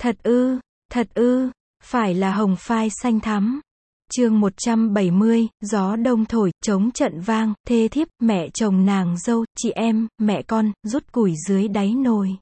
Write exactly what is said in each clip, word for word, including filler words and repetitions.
Thật ư, thật ư, phải là hồng phai xanh thắm. Chương một trăm bảy mươi, gió đông thổi, trống trận vang, thê thiếp, mẹ chồng nàng dâu, chị em, mẹ con, rút củi dưới đáy nồi.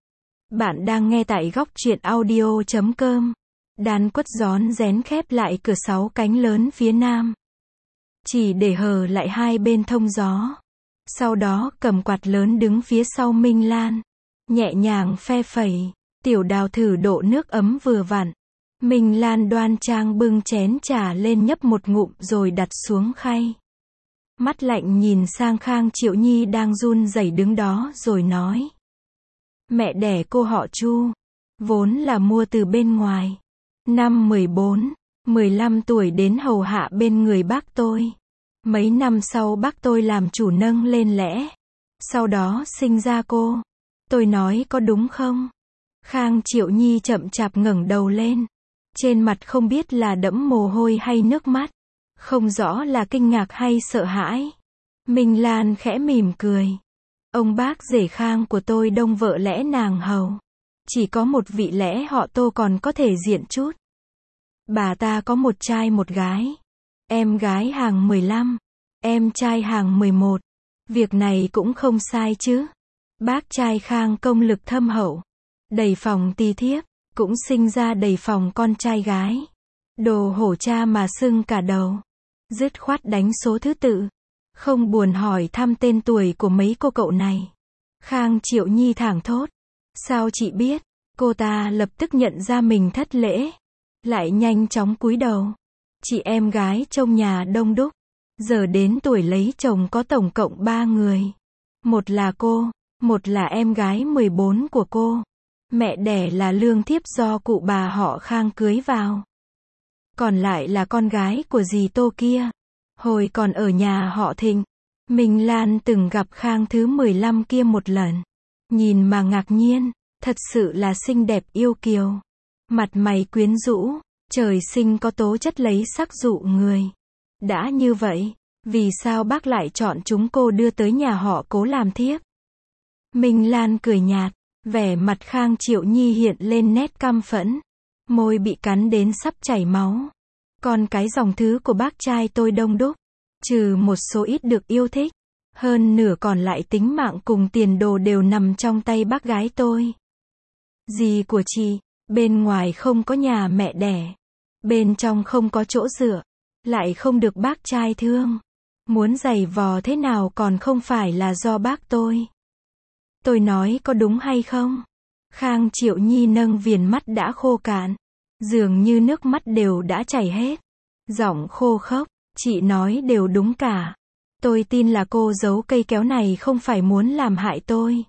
Bạn đang nghe tại góc truyện audio chấm com. Đàn quất rón rén khép lại cửa sáu cánh lớn phía nam. Chỉ để hờ lại hai bên thông gió. Sau đó cầm quạt lớn đứng phía sau Minh Lan. Nhẹ nhàng phe phẩy. Tiểu Đào thử độ nước ấm vừa vặn. Minh Lan đoan trang bưng chén trà lên nhấp một ngụm rồi đặt xuống khay. Mắt lạnh nhìn sang Khang Triệu Nhi đang run rẩy đứng đó rồi nói. Mẹ đẻ cô họ Chu. Vốn là mua từ bên ngoài. Năm mười bốn, mười lăm tuổi đến hầu hạ bên người bác tôi. Mấy năm sau bác tôi làm chủ nâng lên lẽ. Sau đó sinh ra cô. Tôi nói có đúng không? Khang Triệu Nhi chậm chạp ngẩng đầu lên. Trên mặt không biết là đẫm mồ hôi hay nước mắt. Không rõ là kinh ngạc hay sợ hãi. Minh Lan khẽ mỉm cười. Ông bác rể Khang của tôi đông vợ lẽ nàng hầu. Chỉ có một vị lẽ họ Tô còn có thể diện chút. Bà ta có một trai một gái. Em gái hàng mười lăm. Em trai hàng mười một. Việc này cũng không sai chứ. Bác trai Khang công lực thâm hậu. Đầy phòng tỳ thiếp. Cũng sinh ra đầy phòng con trai gái. Đồ hổ cha mà sưng cả đầu. Dứt khoát đánh số thứ tự. Không buồn hỏi thăm tên tuổi của mấy cô cậu này. Khang Triệu Nhi thảng thốt. Sao chị biết? Cô ta lập tức nhận ra mình thất lễ. Lại nhanh chóng cúi đầu. Chị em gái trong nhà đông đúc. Giờ đến tuổi lấy chồng có tổng cộng ba người. Một là cô. Một là em gái mười bốn của cô. Mẹ đẻ là lương thiếp do cụ bà họ Khang cưới vào. Còn lại là con gái của dì Tô kia. Hồi còn ở nhà họ Thịnh, Minh Lan từng gặp Khang thứ mười lăm kia một lần. Nhìn mà ngạc nhiên, thật sự là xinh đẹp yêu kiều. Mặt mày quyến rũ, trời sinh có tố chất lấy sắc dụ người. Đã như vậy, vì sao bác lại chọn chúng cô đưa tới nhà họ Cố làm thiếp? Minh Lan cười nhạt, vẻ mặt Khang Triệu Nhi hiện lên nét căm phẫn. Môi bị cắn đến sắp chảy máu. Còn cái dòng thứ của bác trai tôi đông đúc. Trừ một số ít được yêu thích. Hơn nửa còn lại tính mạng cùng tiền đồ đều nằm trong tay bác gái tôi. Dì của chị, bên ngoài không có nhà mẹ đẻ. Bên trong không có chỗ dựa. Lại không được bác trai thương. Muốn giày vò thế nào còn không phải là do bác tôi. Tôi nói có đúng hay không? Khang Triệu Nhi nâng viền mắt đã khô cạn. Dường như nước mắt đều đã chảy hết. Giọng khô khốc, chị nói đều đúng cả. Tôi tin là cô giấu cây kéo này không phải muốn làm hại tôi.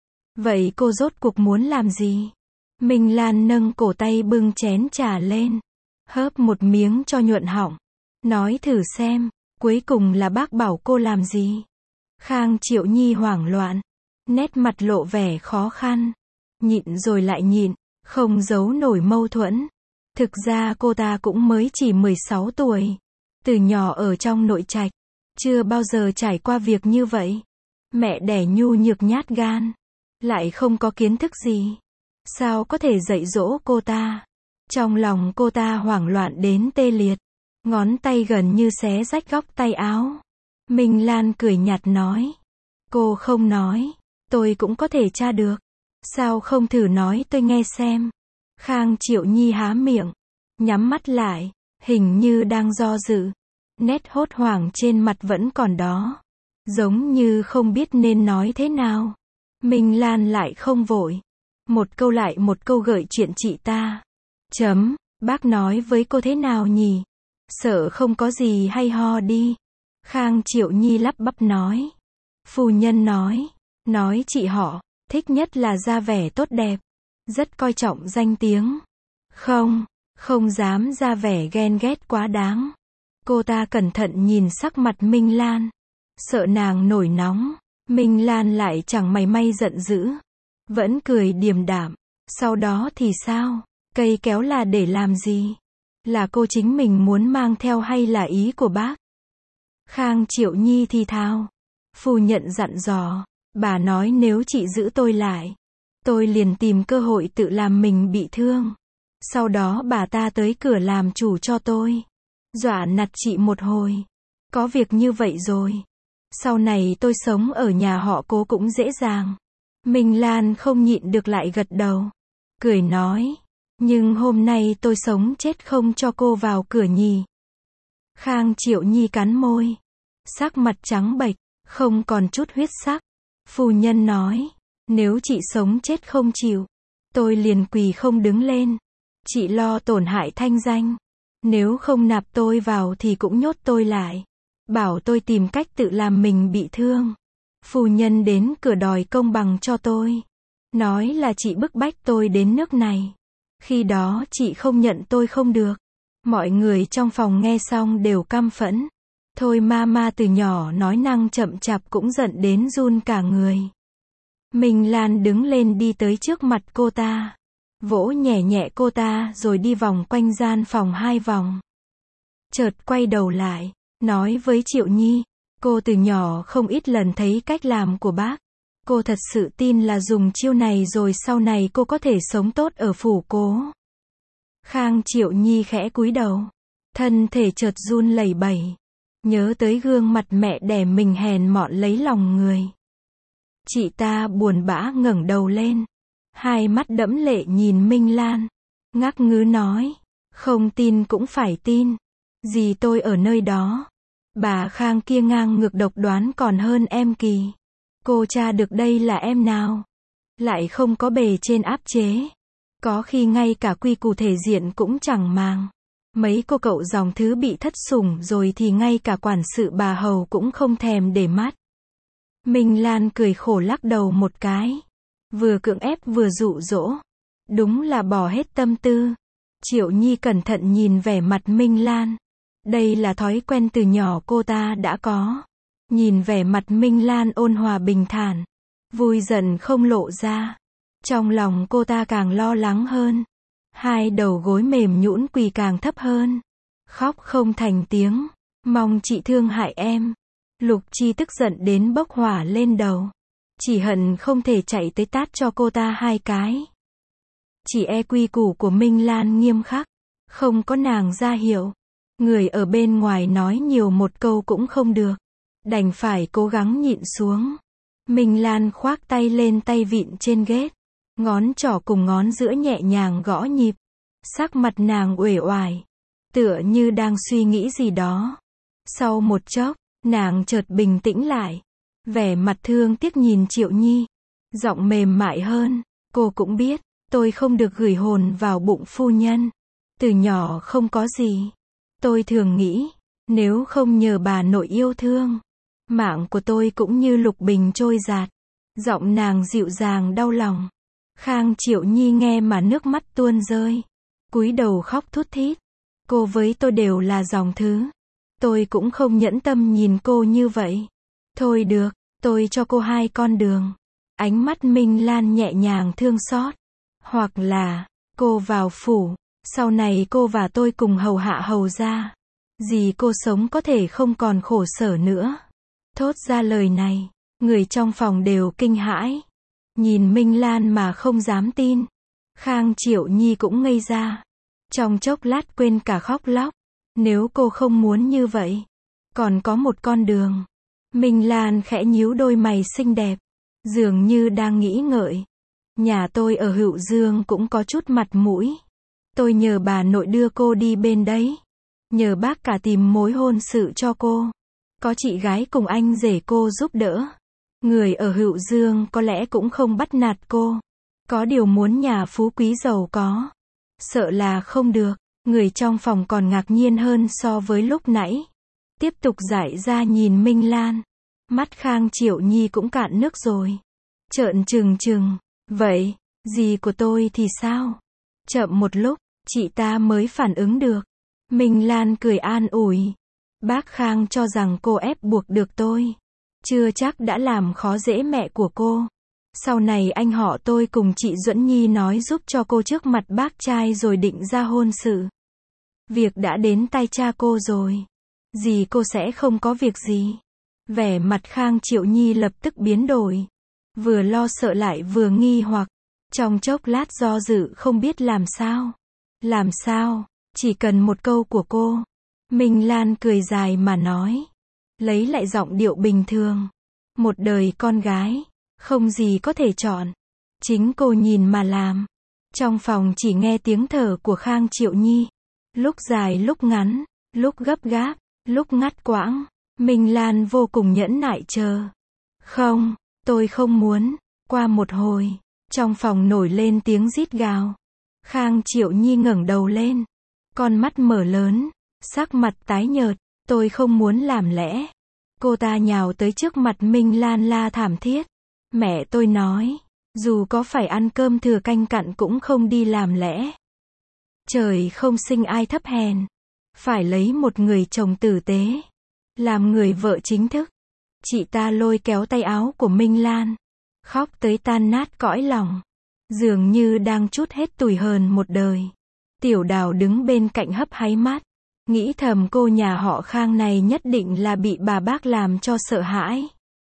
Vậy cô rốt cuộc muốn làm gì? Minh Lan nâng cổ tay bưng chén trà lên. Hớp một miếng cho nhuận họng. Nói thử xem, cuối cùng là bác bảo cô làm gì? Khang Triệu Nhi hoảng loạn. Nét mặt lộ vẻ khó khăn. Nhịn rồi lại nhịn, không giấu nổi mâu thuẫn. Thực ra cô ta cũng mới chỉ mười sáu tuổi. Từ nhỏ ở trong nội trạch. Chưa bao giờ trải qua việc như vậy. Mẹ đẻ nhu nhược nhát gan. Lại không có kiến thức gì. Sao có thể dạy dỗ cô ta? Trong lòng cô ta hoảng loạn đến tê liệt. Ngón tay gần như xé rách góc tay áo. Minh Lan cười nhạt nói. Cô không nói. Tôi cũng có thể tra được. Sao không thử nói tôi nghe xem? Khang Triệu Nhi há miệng. Nhắm mắt lại. Hình như đang do dự. Nét hốt hoảng trên mặt vẫn còn đó. Giống như không biết nên nói thế nào. Minh Lan lại không vội. Một câu lại một câu gợi chuyện chị ta. Chấm, bác nói với cô thế nào nhỉ? Sợ không có gì hay ho đi. Khang Triệu Nhi lắp bắp nói. Phu nhân nói. Nói chị họ, thích nhất là da vẻ tốt đẹp. Rất coi trọng danh tiếng. Không, không dám ra vẻ ghen ghét quá đáng. Cô ta cẩn thận nhìn sắc mặt Minh Lan. Sợ nàng nổi nóng. Minh Lan lại chẳng mảy may giận dữ. Vẫn cười điềm đạm. Sau đó thì sao? Cây kéo là để làm gì? Là cô chính mình muốn mang theo hay là ý của bác? Khang Triệu Nhi thì thào. Phu nhận dặn dò. Bà nói nếu chị giữ tôi lại. Tôi liền tìm cơ hội tự làm mình bị thương. Sau đó bà ta tới cửa làm chủ cho tôi. Dọa nạt chị một hồi. Có việc như vậy rồi. Sau này tôi sống ở nhà họ Cố cũng dễ dàng. Minh Lan không nhịn được lại gật đầu. Cười nói. Nhưng hôm nay tôi sống chết không cho cô vào cửa nhỉ. Khang Triệu Nhi cắn môi. Sắc mặt trắng bệch, không còn chút huyết sắc. Phu nhân nói. Nếu chị sống chết không chịu, tôi liền quỳ không đứng lên. Chị lo tổn hại thanh danh. Nếu không nạp tôi vào thì cũng nhốt tôi lại. Bảo tôi tìm cách tự làm mình bị thương. Phu nhân đến cửa đòi công bằng cho tôi. Nói là chị bức bách tôi đến nước này. Khi đó chị không nhận tôi không được. Mọi người trong phòng nghe xong đều căm phẫn. Thôi mama từ nhỏ nói năng chậm chạp cũng giận đến run cả người. Minh Lan đứng lên đi tới trước mặt cô ta. Vỗ nhẹ nhẹ cô ta rồi đi vòng quanh gian phòng hai vòng. Chợt quay đầu lại, nói với Triệu Nhi. Cô từ nhỏ không ít lần thấy cách làm của bác. Cô thật sự tin là dùng chiêu này rồi sau này cô có thể sống tốt ở phủ Cố. Khang Triệu Nhi khẽ cúi đầu. Thân thể chợt run lẩy bẩy. Nhớ tới gương mặt mẹ đẻ mình hèn mọn lấy lòng người. Chị ta buồn bã ngẩng đầu lên. Hai mắt đẫm lệ nhìn Minh Lan. Ngắc ngứ nói. Không tin cũng phải tin. Dì tôi ở nơi đó. Bà Khang kia ngang ngược độc đoán còn hơn em Kỳ. Cô tra được đây là em nào. Lại không có bề trên áp chế. Có khi ngay cả quy củ thể diện cũng chẳng màng. Mấy cô cậu dòng thứ bị thất sủng rồi thì ngay cả quản sự bà hầu cũng không thèm để mắt. Minh Lan cười khổ lắc đầu một cái. Vừa cưỡng ép vừa dụ dỗ. Đúng là bỏ hết tâm tư. Triệu Nhi cẩn thận nhìn vẻ mặt Minh Lan. Đây là thói quen từ nhỏ cô ta đã có. Nhìn vẻ mặt Minh Lan ôn hòa bình thản. Vui giận không lộ ra. Trong lòng cô ta càng lo lắng hơn. Hai đầu gối mềm nhũn quỳ càng thấp hơn. Khóc không thành tiếng. Mong chị thương hại em. Lục Chi tức giận đến bốc hỏa lên đầu. Chỉ hận không thể chạy tới tát cho cô ta hai cái. Chỉ e quy củ của Minh Lan nghiêm khắc. Không có nàng ra hiệu. Người ở bên ngoài nói nhiều một câu cũng không được. Đành phải cố gắng nhịn xuống. Minh Lan khoác tay lên tay vịn trên ghế. Ngón trỏ cùng ngón giữa nhẹ nhàng gõ nhịp. Sắc mặt nàng uể oải. Tựa như đang suy nghĩ gì đó. Sau một chốc, nàng chợt bình tĩnh lại. Vẻ mặt thương tiếc nhìn Triệu Nhi. Giọng mềm mại hơn. Cô cũng biết, tôi không được gửi hồn vào bụng phu nhân. Từ nhỏ không có gì. Tôi thường nghĩ, nếu không nhờ bà nội yêu thương, mạng của tôi cũng như lục bình trôi giạt. Giọng nàng dịu dàng đau lòng. Khang Triệu Nhi nghe mà nước mắt tuôn rơi. Cúi đầu khóc thút thít. Cô với tôi đều là dòng thứ. Tôi cũng không nhẫn tâm nhìn cô như vậy. Thôi được, tôi cho cô hai con đường. Ánh mắt Minh Lan nhẹ nhàng thương xót. Hoặc là, cô vào phủ. Sau này cô và tôi cùng hầu hạ hầu gia. Dì cô sống có thể không còn khổ sở nữa. Thốt ra lời này, người trong phòng đều kinh hãi. Nhìn Minh Lan mà không dám tin. Khang Triệu Nhi cũng ngây ra. Trong chốc lát quên cả khóc lóc. Nếu cô không muốn như vậy, còn có một con đường. Minh Lan khẽ nhíu đôi mày xinh đẹp. Dường như đang nghĩ ngợi. Nhà tôi ở Hữu Dương cũng có chút mặt mũi. Tôi nhờ bà nội đưa cô đi bên đấy. Nhờ bác cả tìm mối hôn sự cho cô. Có chị gái cùng anh rể cô giúp đỡ. Người ở Hữu Dương có lẽ cũng không bắt nạt cô. Có điều muốn nhà phú quý giàu có. Sợ là không được. Người trong phòng còn ngạc nhiên hơn so với lúc nãy. Tiếp tục giải ra nhìn Minh Lan. Mắt Khang Triệu Nhi cũng cạn nước rồi. Trợn trừng trừng. Vậy, dì của tôi thì sao? Chậm một lúc, chị ta mới phản ứng được. Minh Lan cười an ủi. Bác Khang cho rằng cô ép buộc được tôi. Chưa chắc đã làm khó dễ mẹ của cô. Sau này anh họ tôi cùng chị Duẫn Nhi nói giúp cho cô trước mặt bác trai rồi định ra hôn sự. Việc đã đến tay cha cô rồi. Dì cô sẽ không có việc gì. Vẻ mặt Khang Triệu Nhi lập tức biến đổi. Vừa lo sợ lại vừa nghi hoặc. Trong chốc lát do dự không biết làm sao. Làm sao? Chỉ cần một câu của cô. Minh Lan cười dài mà nói. Lấy lại giọng điệu bình thường. Một đời con gái, không gì có thể chọn. Chính cô nhìn mà làm. Trong phòng chỉ nghe tiếng thở của Khang Triệu Nhi. Lúc dài lúc ngắn, lúc gấp gáp, lúc ngắt quãng. Minh Lan vô cùng nhẫn nại chờ. Không, tôi không muốn. Qua một hồi, trong phòng nổi lên tiếng rít gào. Khang Triệu Nhi ngẩng đầu lên. Con mắt mở lớn, sắc mặt tái nhợt. Tôi không muốn làm lẽ. Cô ta nhào tới trước mặt Minh Lan la thảm thiết. Mẹ tôi nói, dù có phải ăn cơm thừa canh cặn cũng không đi làm lẽ. Trời không sinh ai thấp hèn. Phải lấy một người chồng tử tế. Làm người vợ chính thức. Chị ta lôi kéo tay áo của Minh Lan. Khóc tới tan nát cõi lòng. Dường như đang trút hết tủi hờn một đời. Tiểu Đào đứng bên cạnh hấp háy mắt. Nghĩ thầm cô nhà họ Khang này nhất định là bị bà bác làm cho sợ hãi.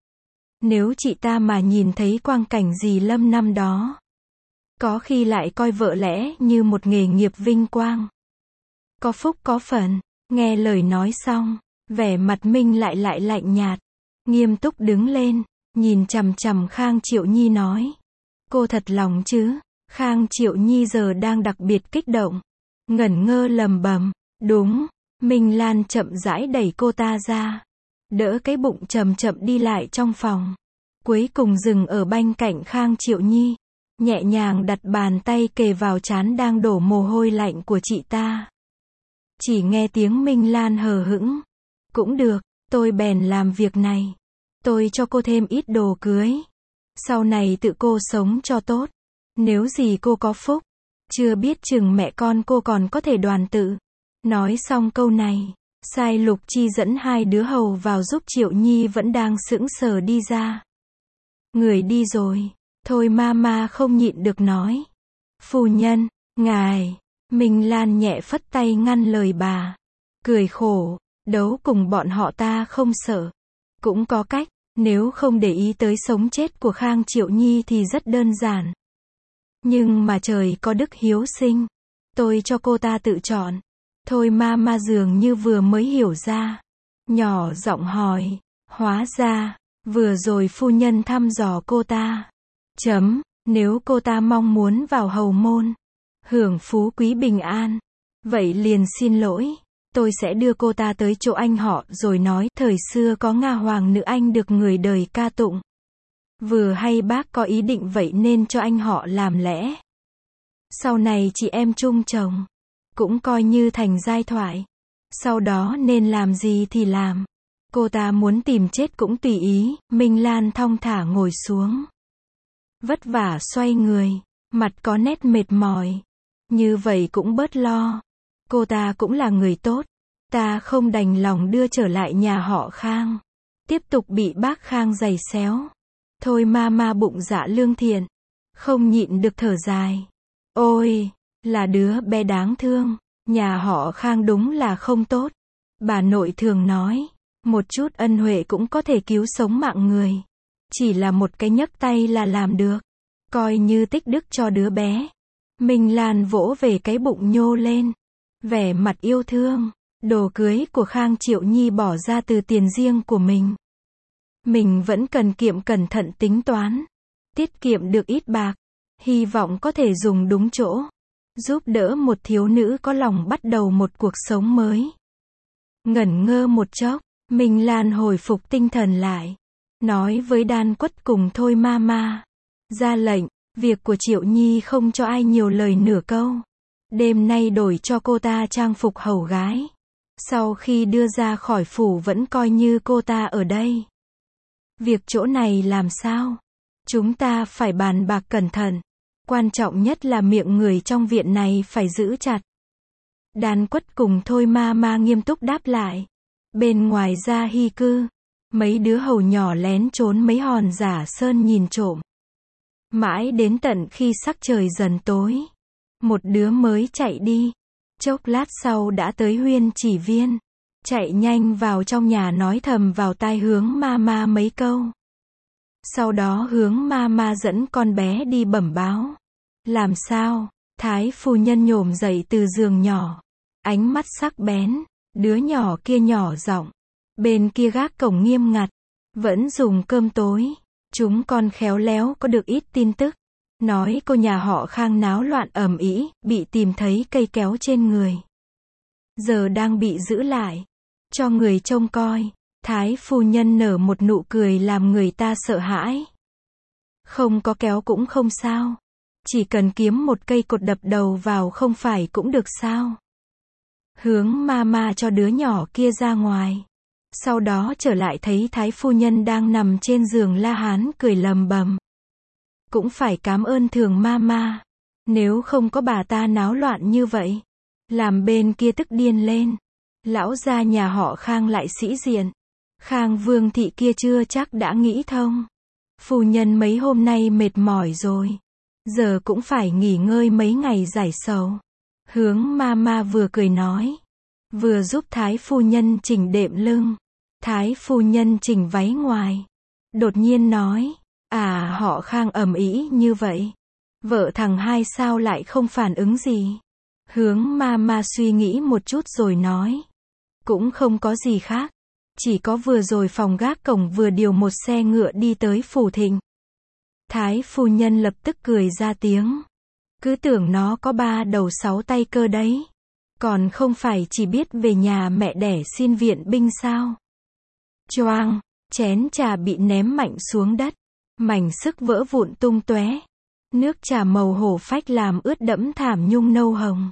Nếu chị ta mà nhìn thấy quang cảnh dì Lâm năm đó. Có khi lại coi vợ lẽ như một nghề nghiệp vinh quang. Có phúc có phần. Nghe lời nói xong. Vẻ mặt Minh lại lại lạnh nhạt. Nghiêm túc đứng lên. Nhìn chằm chằm Khang Triệu Nhi nói. Cô thật lòng chứ? Khang Triệu Nhi giờ đang đặc biệt kích động. Ngẩn ngơ lầm bầm. Đúng. Minh Lan chậm rãi đẩy cô ta ra. Đỡ cái bụng chậm chậm đi lại trong phòng. Cuối cùng dừng ở bên cạnh Khang Triệu Nhi. Nhẹ nhàng đặt bàn tay kề vào trán đang đổ mồ hôi lạnh của chị ta. Chỉ nghe tiếng Minh Lan hờ hững. Cũng được, tôi bèn làm việc này. Tôi cho cô thêm ít đồ cưới. Sau này tự cô sống cho tốt. Nếu gì cô có phúc. Chưa biết chừng mẹ con cô còn có thể đoàn tụ. Nói xong câu này. Sai Lục Chi dẫn hai đứa hầu vào giúp Triệu Nhi vẫn đang sững sờ đi ra. Người đi rồi. Thôi mama không nhịn được nói. Phu nhân, ngài. Minh Lan nhẹ phất tay ngăn lời bà. Cười khổ. Đấu cùng bọn họ ta không sợ. Cũng có cách. Nếu không để ý tới sống chết của Khang Triệu Nhi thì rất đơn giản. Nhưng mà trời có đức hiếu sinh. Tôi cho cô ta tự chọn. Thôi mama dường như vừa mới hiểu ra. Nhỏ giọng hỏi. Hóa ra, vừa rồi phu nhân thăm dò cô ta. Chấm, nếu cô ta mong muốn vào hầu môn. Hưởng phú quý bình an. Vậy liền xin lỗi. Tôi sẽ đưa cô ta tới chỗ anh họ rồi nói thời xưa có Nga hoàng nữ anh được người đời ca tụng. Vừa hay bác có ý định vậy nên cho anh họ làm lẽ. Sau này chị em chung chồng. Cũng coi như thành giai thoại. Sau đó nên làm gì thì làm. Cô ta muốn tìm chết cũng tùy ý. Minh Lan thong thả ngồi xuống. Vất vả xoay người. Mặt có nét mệt mỏi. Như vậy cũng bớt lo. Cô ta cũng là người tốt. Ta không đành lòng đưa trở lại nhà họ Khang. Tiếp tục bị bác Khang giày xéo. Thôi mama bụng dạ lương thiện. Không nhịn được thở dài. Ôi, là đứa bé đáng thương. Nhà họ Khang đúng là không tốt. Bà nội thường nói. Một chút ân huệ cũng có thể cứu sống mạng người. Chỉ là một cái nhấc tay là làm được. Coi như tích đức cho đứa bé. Minh Lan vỗ về cái bụng nhô lên. Vẻ mặt yêu thương. Đồ cưới của Khang Triệu Nhi bỏ ra từ tiền riêng của mình. Mình vẫn cần kiệm cẩn thận tính toán. Tiết kiệm được ít bạc. Hy vọng có thể dùng đúng chỗ. Giúp đỡ một thiếu nữ có lòng bắt đầu một cuộc sống mới. Ngẩn ngơ một chốc. Minh Lan hồi phục tinh thần lại. Nói với Đan Quất cùng Thôi mama. Ra lệnh. Việc của Triệu Nhi không cho ai nhiều lời nửa câu. Đêm nay đổi cho cô ta trang phục hầu gái. Sau khi đưa ra khỏi phủ vẫn coi như cô ta ở đây. Việc chỗ này làm sao? Chúng ta phải bàn bạc cẩn thận. Quan trọng nhất là miệng người trong viện này phải giữ chặt. Đan Quất cùng Thôi mama nghiêm túc đáp lại. Bên ngoài ra hy cư. Mấy đứa hầu nhỏ lén trốn mấy hòn giả sơn nhìn trộm. Mãi đến tận khi sắc trời dần tối. Một đứa mới chạy đi. Chốc lát sau đã tới Huyên Chỉ Viên. Chạy nhanh vào trong nhà nói thầm vào tai Hướng mama mấy câu. Sau đó Hướng mama dẫn con bé đi bẩm báo. Làm sao? Thái phu nhân nhổm dậy từ giường nhỏ. Ánh mắt sắc bén. Đứa nhỏ kia nhỏ giọng. Bên kia gác cổng nghiêm ngặt. Vẫn dùng cơm tối. Chúng con khéo léo có được ít tin tức. Nói cô nhà họ Khang náo loạn ầm ĩ, bị tìm thấy cây kéo trên người. Giờ đang bị giữ lại. Cho người trông coi. Thái phu nhân nở một nụ cười làm người ta sợ hãi. Không có kéo cũng không sao. Chỉ cần kiếm một cây cột đập đầu vào không phải cũng được sao. Hướng mama cho đứa nhỏ kia ra ngoài. Sau đó trở lại thấy thái phu nhân đang nằm trên giường la hán cười lầm bầm. Cũng phải cảm ơn thường mama. Nếu không có bà ta náo loạn như vậy. Làm bên kia tức điên lên. Lão gia nhà họ Khang lại sĩ diện. Khang Vương thị kia chưa chắc đã nghĩ thông. Phu nhân mấy hôm nay mệt mỏi rồi. Giờ cũng phải nghỉ ngơi mấy ngày giải sầu. Hướng mama vừa cười nói. Vừa giúp thái phu nhân chỉnh đệm lưng. Thái phu nhân chỉnh váy ngoài. Đột nhiên nói. À họ Khang ầm ĩ như vậy. Vợ thằng hai sao lại không phản ứng gì. Hướng mama suy nghĩ một chút rồi nói. Cũng không có gì khác. Chỉ có vừa rồi phòng gác cổng vừa điều một xe ngựa đi tới phủ thịnh. Thái phu nhân lập tức cười ra tiếng. Cứ tưởng nó có ba đầu sáu tay cơ đấy. Còn không phải chỉ biết về nhà mẹ đẻ xin viện binh sao. Choang, chén trà bị ném mạnh xuống đất. Mảnh sức vỡ vụn tung tóe. Nước trà màu hổ phách làm ướt đẫm thảm nhung nâu hồng.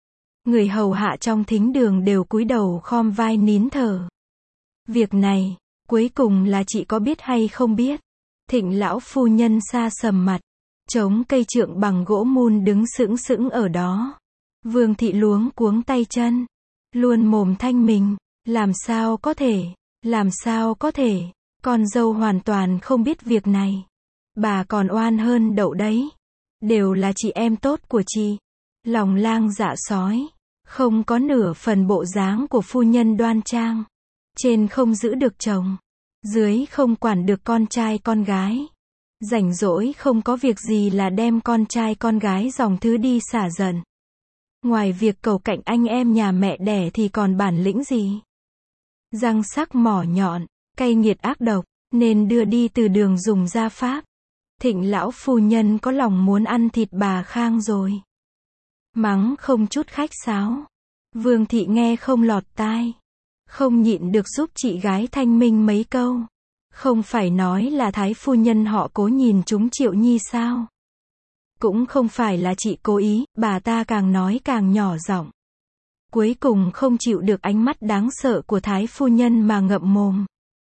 Người hầu hạ trong thính đường đều cúi đầu khom vai nín thở. Việc này, cuối cùng là chị có biết hay không biết? Thịnh lão phu nhân sa sầm mặt. Chống cây trượng bằng gỗ mun đứng sững sững ở đó. Vương thị luống cuống tay chân. Luôn mồm thanh mình. Làm sao có thể? Làm sao có thể? Con dâu hoàn toàn không biết việc này. Bà còn oan hơn đậu đấy. Đều là chị em tốt của chị. Lòng lang dạ sói. Không có nửa phần bộ dáng của phu nhân đoan trang. Trên không giữ được chồng. Dưới không quản được con trai con gái. Rảnh rỗi không có việc gì là đem con trai con gái dòng thứ đi xả giận. Ngoài việc cầu cạnh anh em nhà mẹ đẻ thì còn bản lĩnh gì? Răng sắc mỏ nhọn, cay nghiệt ác độc, nên đưa đi từ đường dùng gia pháp. Thịnh lão phu nhân có lòng muốn ăn thịt bà Khang rồi. Mắng không chút khách sáo. Vương thị nghe không lọt tai. Không nhịn được giúp chị gái thanh minh mấy câu. Không phải nói là thái phu nhân họ Cố nhìn chúng Triệu Nhi sao? Cũng không phải là chị cố ý, bà ta càng nói càng nhỏ giọng. Cuối cùng không chịu được ánh mắt đáng sợ của thái phu nhân mà ngậm mồm.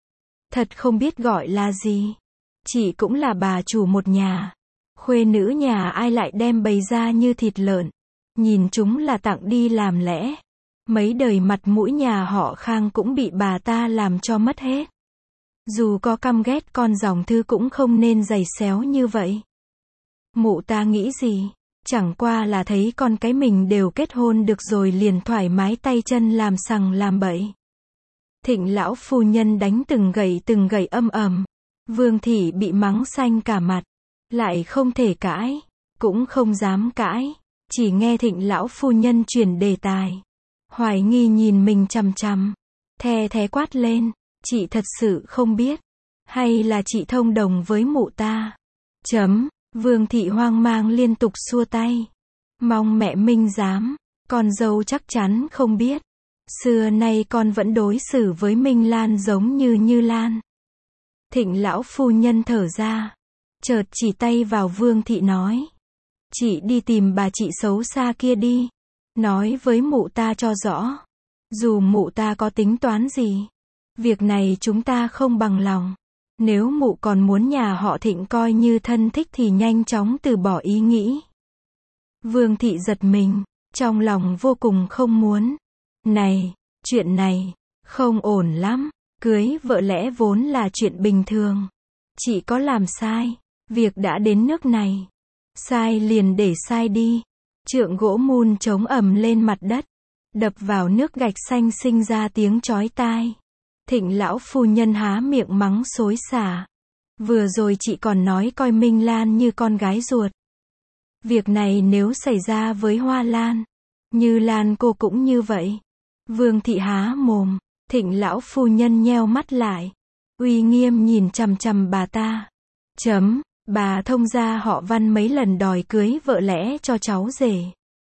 Thật không biết gọi là gì. Chị cũng là bà chủ một nhà. Khuê nữ nhà ai lại đem bày ra như thịt lợn. Nhìn chúng là tặng đi làm lẽ. Mấy đời mặt mũi nhà họ Khang cũng bị bà ta làm cho mất hết. Dù có căm ghét con dòng thư cũng không nên giày xéo như vậy. Mụ ta nghĩ gì? Chẳng qua là thấy con cái mình đều kết hôn được rồi liền thoải mái tay chân làm sằng làm bậy. Thịnh lão phu nhân đánh từng gậy từng gậy âm ầm. Vương thị bị mắng xanh cả mặt. Lại không thể cãi. Cũng không dám cãi. Chỉ nghe thịnh lão phu nhân chuyển đề tài. Hoài nghi nhìn mình chằm chằm. The thé quát lên. Chị thật sự không biết. Hay là chị thông đồng với mụ ta? Chấm. Vương thị hoang mang liên tục xua tay. Mong mẹ minh giám. Con dâu chắc chắn không biết. Xưa nay con vẫn đối xử với Minh Lan giống như Như Lan. Thịnh lão phu nhân thở ra. Chợt chỉ tay vào Vương thị nói. Chị đi tìm bà chị xấu xa kia đi. Nói với mụ ta cho rõ. Dù mụ ta có tính toán gì. Việc này chúng ta không bằng lòng. Nếu mụ còn muốn nhà họ Thịnh coi như thân thích thì nhanh chóng từ bỏ ý nghĩ. Vương thị giật mình. Trong lòng vô cùng không muốn. Này, chuyện này, không ổn lắm. Cưới vợ lẽ vốn là chuyện bình thường. Chị có làm sai. Việc đã đến nước này. Sai liền để sai đi. Trượng gỗ mun chống ầm lên mặt đất. Đập vào nước gạch xanh sinh ra tiếng chói tai. Thịnh lão phu nhân há miệng mắng xối xả. Vừa rồi chị còn nói coi Minh Lan như con gái ruột. Việc này nếu xảy ra với Hoa Lan, Như Lan cô cũng như vậy. Vương thị há mồm, Thịnh lão phu nhân nheo mắt lại, uy nghiêm nhìn chằm chằm bà ta. Chấm, bà thông gia họ Văn mấy lần đòi cưới vợ lẽ cho cháu rể.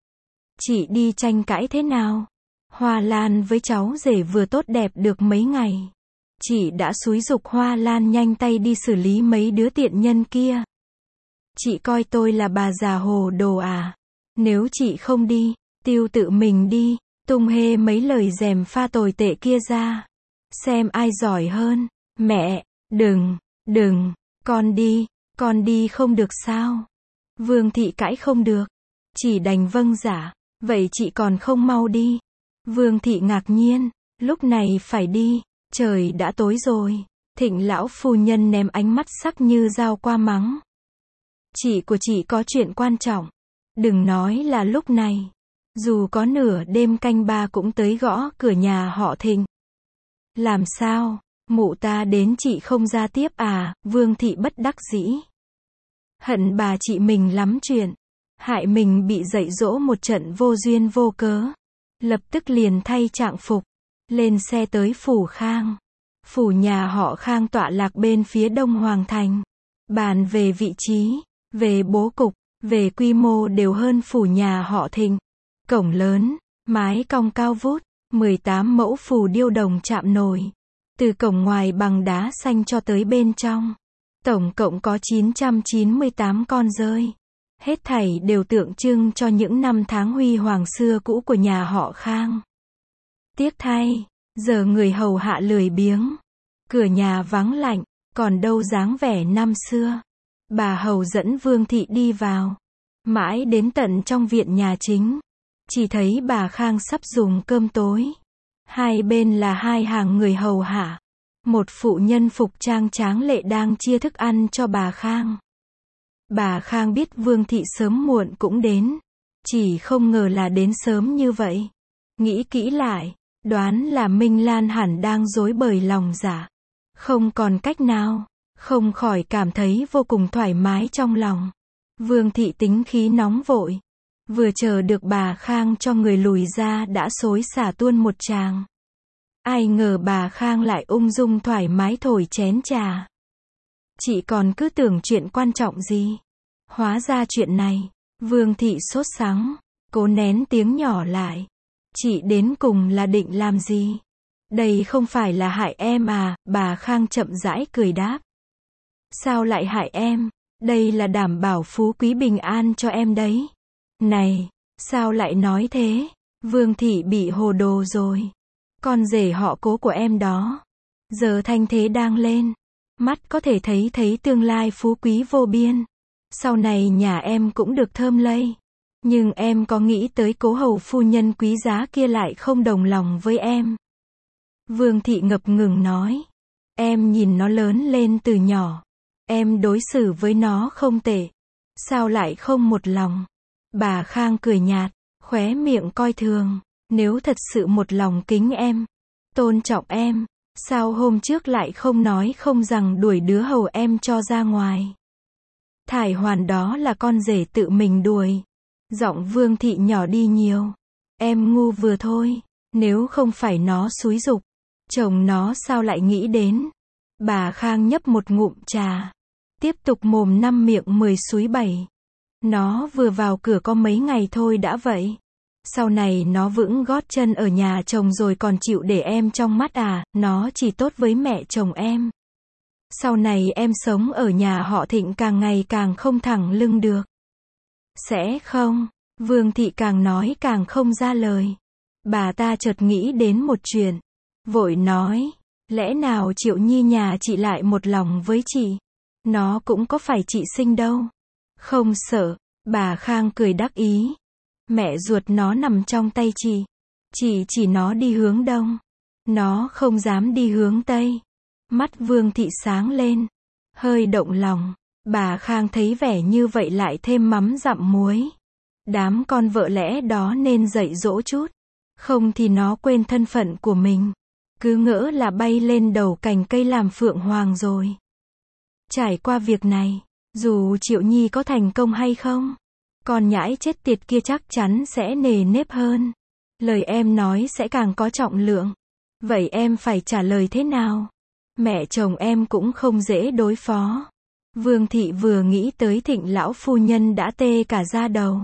Chị đi tranh cãi thế nào? Hoa Lan với cháu rể vừa tốt đẹp được mấy ngày. Chị đã xúi giục Hoa Lan nhanh tay đi xử lý mấy đứa tiện nhân kia. Chị coi tôi là bà già hồ đồ à? Nếu chị không đi, Tiêu tự mình đi, tung hê mấy lời dèm pha tồi tệ kia ra. Xem ai giỏi hơn. Mẹ, đừng, đừng, con đi, con đi không được sao? Vương thị cãi không được. Chỉ đành vâng dạ, vậy chị còn không mau đi. Vương thị ngạc nhiên, lúc này phải đi, trời đã tối rồi. Thịnh lão phu nhân ném ánh mắt sắc như dao qua mắng. Chị của chị có chuyện quan trọng. Đừng nói là lúc này. Dù có nửa đêm canh ba cũng tới gõ cửa nhà họ Thịnh. Làm sao? Mụ ta đến chị không ra tiếp à? Vương thị bất đắc dĩ. Hận bà chị mình lắm chuyện. Hại mình bị dạy dỗ một trận vô duyên vô cớ. Lập tức liền thay trạng phục. Lên xe tới phủ Khang. Phủ nhà họ Khang tọa lạc bên phía đông Hoàng Thành. Bàn về vị trí, về bố cục, về quy mô đều hơn phủ nhà họ Thịnh. Cổng lớn, mái cong cao vút, mười tám mẫu phù điêu đồng chạm nổi. Từ cổng ngoài bằng đá xanh cho tới bên trong. Tổng cộng có chín trăm chín mươi tám con rơi. Hết thảy đều tượng trưng cho những năm tháng huy hoàng xưa cũ của nhà họ Khang. Tiếc thay, giờ người hầu hạ lười biếng. Cửa nhà vắng lạnh, còn đâu dáng vẻ năm xưa. Bà hầu dẫn Vương thị đi vào. Mãi đến tận trong viện nhà chính. Chỉ thấy bà Khang sắp dùng cơm tối. Hai bên là hai hàng người hầu hạ. Một phụ nhân phục trang tráng lệ đang chia thức ăn cho bà Khang. Bà Khang biết Vương thị sớm muộn cũng đến. Chỉ không ngờ là đến sớm như vậy. Nghĩ kỹ lại, đoán là Minh Lan hẳn đang rối bời lòng dạ. Không còn cách nào, không khỏi cảm thấy vô cùng thoải mái trong lòng. Vương thị tính khí nóng vội. Vừa chờ được bà Khang cho người lùi ra đã xối xả tuôn một tràng. Ai ngờ bà Khang lại ung dung thoải mái thổi chén trà. Chị còn cứ tưởng chuyện quan trọng gì. Hóa ra chuyện này. Vương thị sốt sắng, cố nén tiếng nhỏ lại. Chị đến cùng là định làm gì? Đây không phải là hại em à? Bà Khang chậm rãi cười đáp. Sao lại hại em? Đây là đảm bảo phú quý bình an cho em đấy. Này, sao lại nói thế? Vương thị bị hồ đồ rồi. Con rể họ Cố của em đó. Giờ thanh thế đang lên. Mắt có thể thấy thấy tương lai phú quý vô biên. Sau này nhà em cũng được thơm lây. Nhưng em có nghĩ tới Cố hầu phu nhân quý giá kia lại không đồng lòng với em? Vương thị ngập ngừng nói. Em nhìn nó lớn lên từ nhỏ. Em đối xử với nó không tệ. Sao lại không một lòng? Bà Khang cười nhạt, khóe miệng coi thường. Nếu thật sự một lòng kính em, tôn trọng em, sao hôm trước lại không nói không rằng đuổi đứa hầu em cho ra ngoài? Thải Hoàn đó là con rể tự mình đuổi. Giọng Vương thị nhỏ đi nhiều. Em ngu vừa thôi. Nếu không phải nó xúi giục, chồng nó sao lại nghĩ đến? Bà Khang nhấp một ngụm trà. Tiếp tục mồm năm miệng mười xúi bảy. Nó vừa vào cửa có mấy ngày thôi đã vậy. Sau này nó vững gót chân ở nhà chồng rồi còn chịu để em trong mắt à? Nó chỉ tốt với mẹ chồng em. Sau này em sống ở nhà họ Thịnh càng ngày càng không thẳng lưng được. Sẽ không? Vương thị càng nói càng không ra lời. Bà ta chợt nghĩ đến một chuyện. Vội nói. Lẽ nào Triệu Nhi nhà chị lại một lòng với chị? Nó cũng có phải chị sinh đâu. Không sợ. Bà Khang cười đắc ý. Mẹ ruột nó nằm trong tay chị. Chị chỉ nó đi hướng đông. Nó không dám đi hướng tây. Mắt Vương thị sáng lên. Hơi động lòng. Bà Khang thấy vẻ như vậy lại thêm mắm dặm muối. Đám con vợ lẽ đó nên dạy dỗ chút. Không thì nó quên thân phận của mình. Cứ ngỡ là bay lên đầu cành cây làm phượng hoàng rồi. Trải qua việc này, dù Triệu Nhi có thành công hay không, Con nhãi chết tiệt kia chắc chắn sẽ nề nếp hơn. Lời em nói sẽ càng có trọng lượng. Vậy em phải trả lời thế nào? Mẹ chồng em cũng không dễ đối phó. Vương thị vừa nghĩ tới Thịnh lão phu nhân đã tê cả da đầu.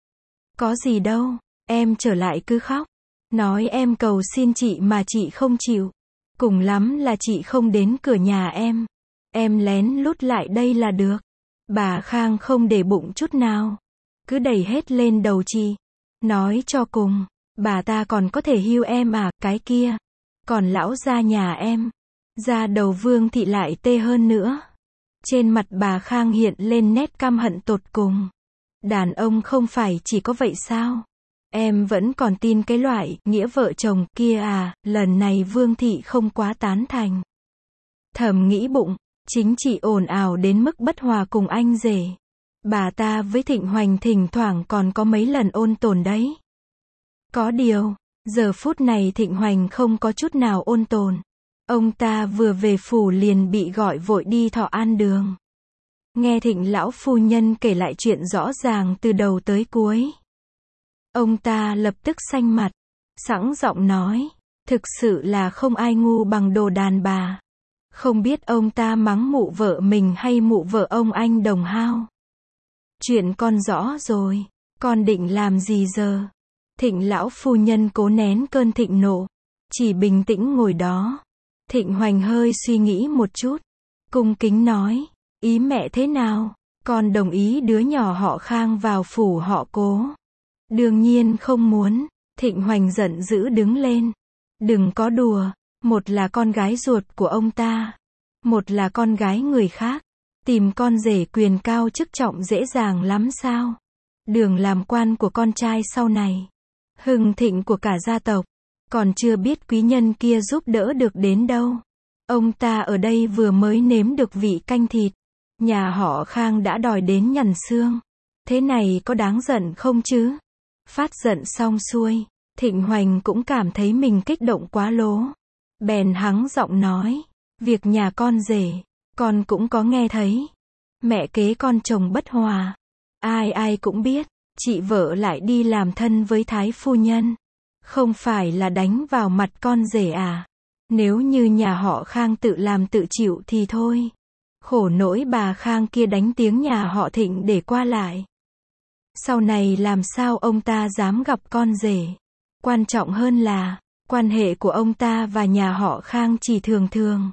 Có gì đâu, em trở lại cứ khóc. Nói em cầu xin chị mà chị không chịu. Cùng lắm là chị không đến cửa nhà em. Em lén lút lại đây là được. Bà Khang không để bụng chút nào. Cứ đẩy hết lên đầu chị. Nói cho cùng, bà ta còn có thể hưu em à, cái kia. Còn lão gia nhà em. Da đầu Vương thị lại tê hơn nữa. Trên mặt bà Khang hiện lên nét căm hận tột cùng. Đàn ông không phải chỉ có vậy sao? Em vẫn còn tin cái loại nghĩa vợ chồng kia à? Lần này Vương thị không quá tán thành. Thầm nghĩ bụng, chính chị ồn ào đến mức bất hòa cùng anh rể. Bà ta với Thịnh Hoành thỉnh thoảng còn có mấy lần ôn tồn đấy. Có điều, giờ phút này Thịnh Hoành không có chút nào ôn tồn. Ông ta vừa về phủ liền bị gọi vội đi thọ an đường. Nghe Thịnh lão phu nhân kể lại chuyện rõ ràng từ đầu tới cuối. Ông ta lập tức xanh mặt, sẵn giọng nói, thực sự là không ai ngu bằng đồ đàn bà. Không biết ông ta mắng mụ vợ mình hay mụ vợ ông anh Đồng Hao. Chuyện con rõ rồi, con định làm gì giờ? Thịnh lão phu nhân cố nén cơn thịnh nộ, chỉ bình tĩnh ngồi đó. Thịnh Hoành hơi suy nghĩ một chút, cung kính nói, ý mẹ thế nào? Con đồng ý đứa nhỏ họ Khang vào phủ họ Cố. Đương nhiên không muốn. Thịnh Hoành giận dữ đứng lên. Đừng có đùa, một là con gái ruột của ông ta, một là con gái người khác. Tìm con rể quyền cao chức trọng dễ dàng lắm sao? Đường làm quan của con trai sau này, hưng thịnh của cả gia tộc, còn chưa biết quý nhân kia giúp đỡ được đến đâu. Ông ta ở đây vừa mới nếm được vị canh thịt, nhà họ Khang đã đòi đến nhằn xương. Thế này có đáng giận không chứ? Phát giận xong xuôi, Thịnh Hoành cũng cảm thấy mình kích động quá lố. Bèn hắng giọng nói, việc nhà con rể, con cũng có nghe thấy. Mẹ kế con chồng bất hòa. Ai ai cũng biết, chị vợ lại đi làm thân với thái phu nhân. Không phải là đánh vào mặt con rể à? Nếu như nhà họ Khang tự làm tự chịu thì thôi. Khổ nỗi bà Khang kia đánh tiếng nhà họ Thịnh để qua lại. Sau này làm sao ông ta dám gặp con rể? Quan trọng hơn là, quan hệ của ông ta và nhà họ Khang chỉ thường thường.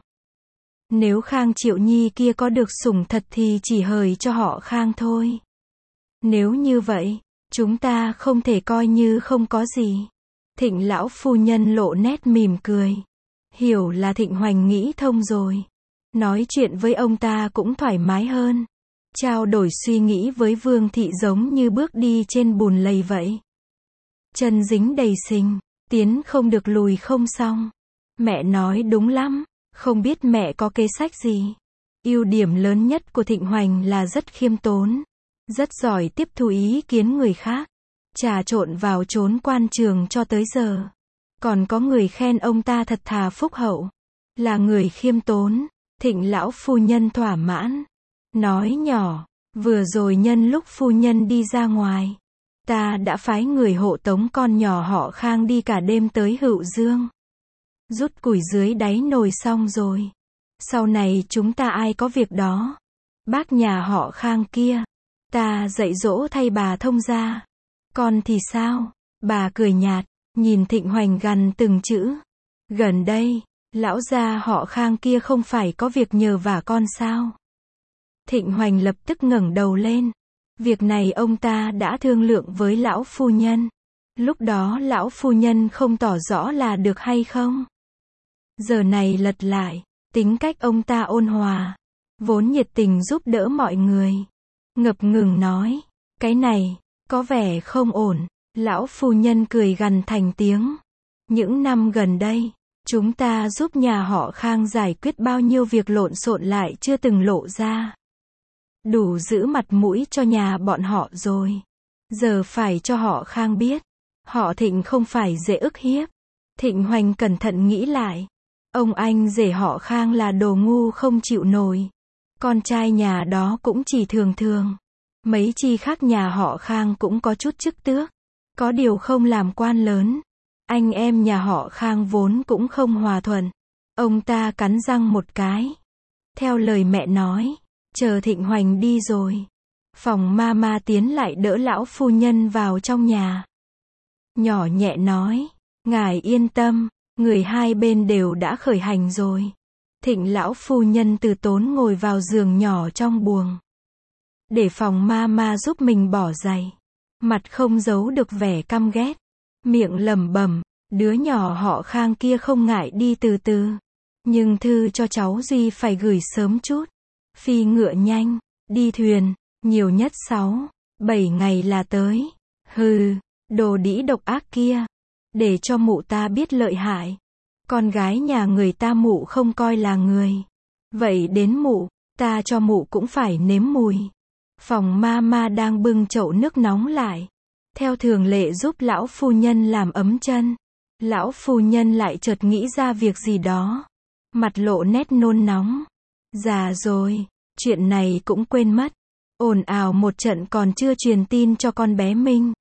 Nếu Khang Triệu Nhi kia có được sủng thật thì chỉ hời cho họ Khang thôi. Nếu như vậy, chúng ta không thể coi như không có gì. Thịnh lão phu nhân lộ nét mỉm cười. Hiểu là Thịnh Hoành nghĩ thông rồi. Nói chuyện với ông ta cũng thoải mái hơn. Trao đổi suy nghĩ với Vương thị giống như bước đi trên bùn lầy vậy. Chân dính đầy sình, tiến không được lùi không xong. Mẹ nói đúng lắm, không biết mẹ có kế sách gì. Ưu điểm lớn nhất của Thịnh Hoành là rất khiêm tốn, rất giỏi tiếp thu ý kiến người khác, trà trộn vào chốn quan trường cho tới giờ. Còn có người khen ông ta thật thà phúc hậu, là người khiêm tốn. Thịnh lão phu nhân thỏa mãn, nói nhỏ, vừa rồi nhân lúc phu nhân đi ra ngoài, ta đã phái người hộ tống con nhỏ họ Khang đi cả đêm tới Hữu Dương. Rút củi dưới đáy nồi xong rồi. Sau này chúng ta ai có việc đó. Bác nhà họ Khang kia, ta dạy dỗ thay bà thông gia. Con thì sao? Bà cười nhạt, nhìn Thịnh Hoành gằn từng chữ. Gần đây, lão gia họ Khang kia không phải có việc nhờ vả con sao? Thịnh Hoành lập tức ngẩng đầu lên. Việc này ông ta đã thương lượng với lão phu nhân. Lúc đó lão phu nhân không tỏ rõ là được hay không? Giờ này lật lại, tính cách ông ta ôn hòa, vốn nhiệt tình giúp đỡ mọi người. Ngập ngừng nói, cái này, có vẻ không ổn. Lão phu nhân cười gằn thành tiếng. Những năm gần đây, chúng ta giúp nhà họ Khang giải quyết bao nhiêu việc lộn xộn lại chưa từng lộ ra. Đủ giữ mặt mũi cho nhà bọn họ rồi. Giờ phải cho họ Khang biết, họ Thịnh không phải dễ ức hiếp. Thịnh Hoành cẩn thận nghĩ lại. Ông anh rể họ Khang là đồ ngu không chịu nổi. Con trai nhà đó cũng chỉ thường thường. Mấy chi khác nhà họ Khang cũng có chút chức tước. Có điều không làm quan lớn. Anh em nhà họ Khang vốn cũng không hòa thuận. Ông ta cắn răng một cái. Theo lời mẹ nói, chờ Thịnh Hoành đi rồi. Phòng mama tiến lại đỡ lão phu nhân vào trong nhà. Nhỏ nhẹ nói, ngài yên tâm, người hai bên đều đã khởi hành rồi. Thịnh lão phu nhân từ tốn ngồi vào giường nhỏ trong buồng. Để phòng mama giúp mình bỏ giày. Mặt không giấu được vẻ căm ghét. Miệng lẩm bẩm, đứa nhỏ họ Khang kia không ngại đi từ từ. Nhưng thư cho cháu Duy phải gửi sớm chút. Phi ngựa nhanh, đi thuyền, nhiều nhất sáu, bảy ngày là tới. Hừ, đồ đĩ độc ác kia. Để cho mụ ta biết lợi hại. Con gái nhà người ta mụ không coi là người. Vậy đến mụ, ta cho mụ cũng phải nếm mùi. Phòng mama đang bưng chậu nước nóng lại. Theo thường lệ giúp lão phu nhân làm ấm chân. Lão phu nhân lại chợt nghĩ ra việc gì đó. Mặt lộ nét nôn nóng. Già rồi, chuyện này cũng quên mất. Ồn ào một trận còn chưa truyền tin cho con bé Minh.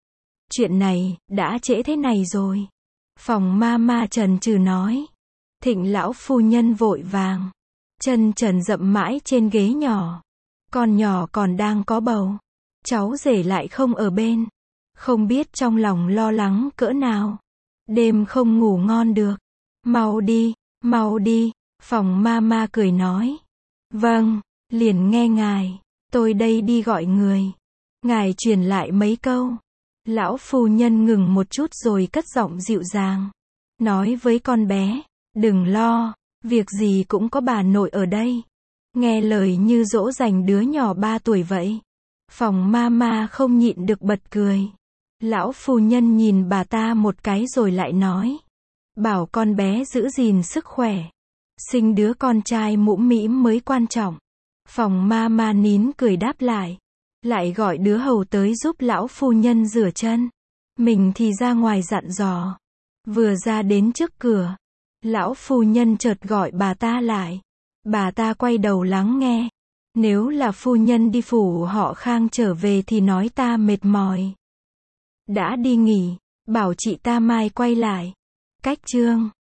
Chuyện này, đã trễ thế này rồi. Phòng mama trần trừ nói. Thịnh lão phu nhân vội vàng. Chân trần dậm mãi trên ghế nhỏ. Con nhỏ còn đang có bầu. Cháu rể lại không ở bên. Không biết trong lòng lo lắng cỡ nào. Đêm không ngủ ngon được. Mau đi, mau đi. Phòng mama cười nói. Vâng, liền nghe ngài. Tôi đây đi gọi người. Ngài truyền lại mấy câu. Lão phu nhân ngừng một chút rồi cất giọng dịu dàng. Nói với con bé. Đừng lo. Việc gì cũng có bà nội ở đây. Nghe lời như dỗ dành đứa nhỏ ba tuổi vậy. Phòng mama không nhịn được bật cười. Lão phu nhân nhìn bà ta một cái rồi lại nói. Bảo con bé giữ gìn sức khỏe. Sinh đứa con trai mũm mĩm mới quan trọng. Phòng mama nín cười đáp lại. Lại gọi đứa hầu tới giúp lão phu nhân rửa chân. Mình thì ra ngoài dặn dò. Vừa ra đến trước cửa. Lão phu nhân chợt gọi bà ta lại. Bà ta quay đầu lắng nghe. Nếu là phu nhân đi phủ họ Khang trở về thì nói ta mệt mỏi. Đã đi nghỉ, bảo chị ta mai quay lại. Cách chương